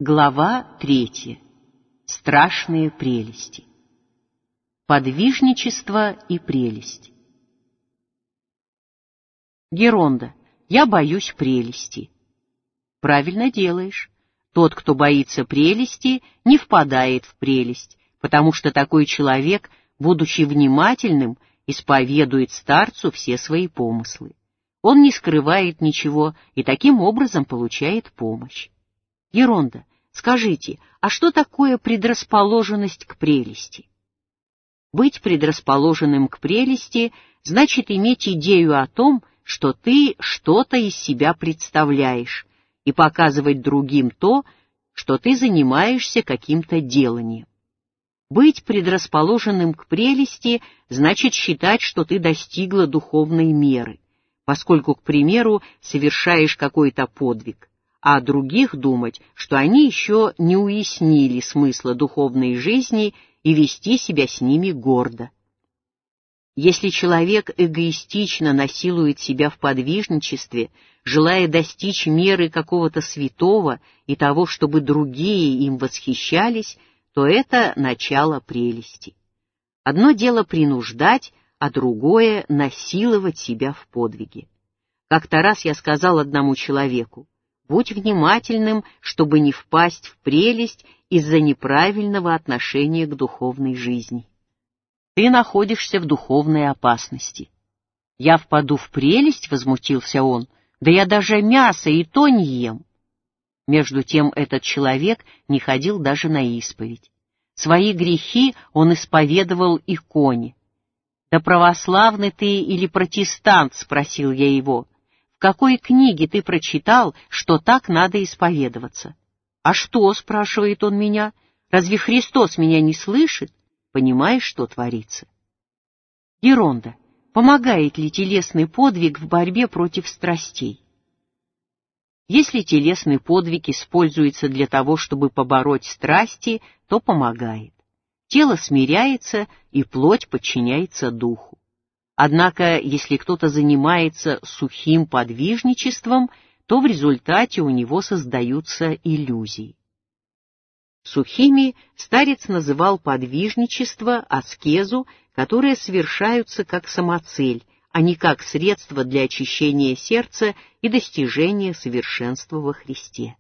Глава 3. Страшные прелести. Подвижничество и прелесть. Геронда, я боюсь прелести. Правильно делаешь. Тот, кто боится прелести, не впадает в прелесть, потому что такой человек, будучи внимательным, исповедует старцу все свои помыслы. Он не скрывает ничего и таким образом получает помощь. Геронда, скажите, а что такое предрасположенность к прелести? Быть предрасположенным к прелести значит иметь идею о том, что ты что-то из себя представляешь, и показывать другим то, что ты занимаешься каким-то деланием. Быть предрасположенным к прелести значит считать, что ты достигла духовной меры, поскольку, к примеру, совершаешь какой-то подвиг, а о других думать, что они еще не уяснили смысла духовной жизни и вести себя с ними гордо. Если человек эгоистично насилует себя в подвижничестве, желая достичь меры какого-то святого и того, чтобы другие им восхищались, то это начало прелести. Одно дело принуждать, а другое — насиловать себя в подвиге. Как-то раз я сказал одному человеку: будь внимательным, чтобы не впасть в прелесть из-за неправильного отношения к духовной жизни. Ты находишься в духовной опасности. Я впаду в прелесть, — возмутился он, — да я даже мясо и то не ем. Между тем этот человек не ходил даже на исповедь. Свои грехи он исповедовал иконе. «Да православный ты или протестант?» — спросил я его. «В какой книге ты прочитал, что так надо исповедоваться?» «А что?» — спрашивает он меня. «Разве Христос меня не слышит?» Понимаешь, что творится? Геронда, помогает ли телесный подвиг в борьбе против страстей? Если телесный подвиг используется для того, чтобы побороть страсти, то помогает. Тело смиряется, и плоть подчиняется духу. Однако, если кто-то занимается сухим подвижничеством, то в результате у него создаются иллюзии. Сухими старец называл подвижничество, аскезу, которые совершаются как самоцель, а не как средство для очищения сердца и достижения совершенства во Христе.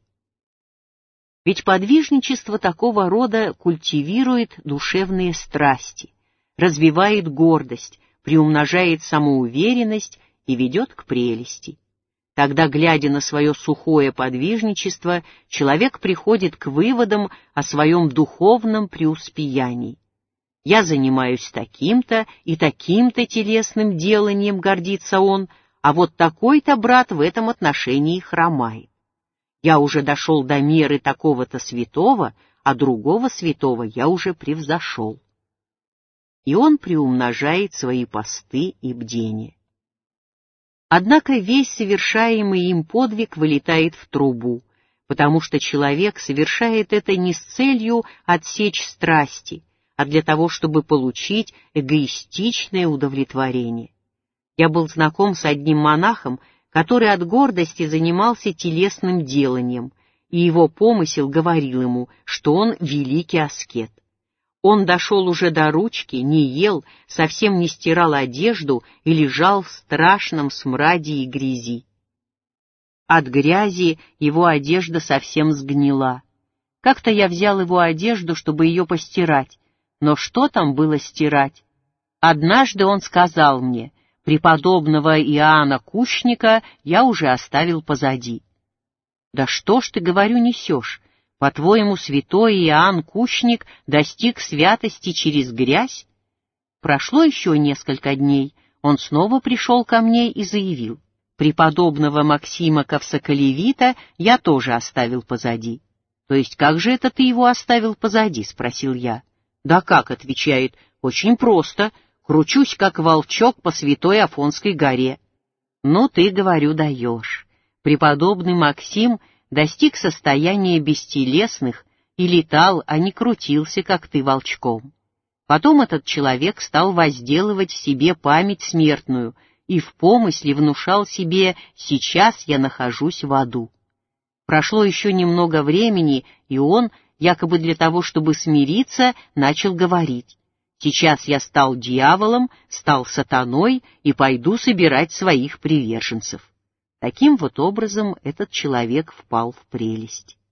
Ведь подвижничество такого рода культивирует душевные страсти, развивает гордость, приумножает самоуверенность и ведет к прелести. Тогда, глядя на свое сухое подвижничество, человек приходит к выводам о своем духовном преуспеянии. «Я занимаюсь таким-то и таким-то телесным деланием», — гордится он, «а вот такой-то брат в этом отношении хромает. Я уже дошел до меры такого-то святого, а другого святого я уже превзошел». И он приумножает свои посты и бдения. Однако весь совершаемый им подвиг вылетает в трубу, потому что человек совершает это не с целью отсечь страсти, а для того, чтобы получить эгоистичное удовлетворение. Я был знаком с одним монахом, который от гордости занимался телесным деланием, и его помысел говорил ему, что он великий аскет. Он дошел уже до ручки, не ел, совсем не стирал одежду и лежал в страшном смраде и грязи. От грязи его одежда совсем сгнила. Как-то я взял его одежду, чтобы ее постирать, но что там было стирать? Однажды он сказал мне: «Преподобного Иоанна Кущника я уже оставил позади». «Да что ж ты, говорю, несешь? По-твоему, святой Иоанн Кущник достиг святости через грязь?» Прошло еще несколько дней, он снова пришел ко мне и заявил: «Преподобного Максима Ковсоколевита я тоже оставил позади». «То есть как же это ты его оставил позади?» — спросил я. «Да как?» — отвечает, «очень просто, кручусь как волчок по святой Афонской горе». «Ну ты, говорю, даешь. Преподобный Максим достиг состояния бестелесных и летал, а не крутился, как ты, волчком. Потом этот человек стал возделывать в себе память смертную и в помысле внушал себе: сейчас я нахожусь в аду. Прошло еще немного времени, и он, якобы для того, чтобы смириться, начал говорить: «Сейчас я стал дьяволом, стал сатаной и пойду собирать своих приверженцев». Таким вот образом этот человек впал в прелесть.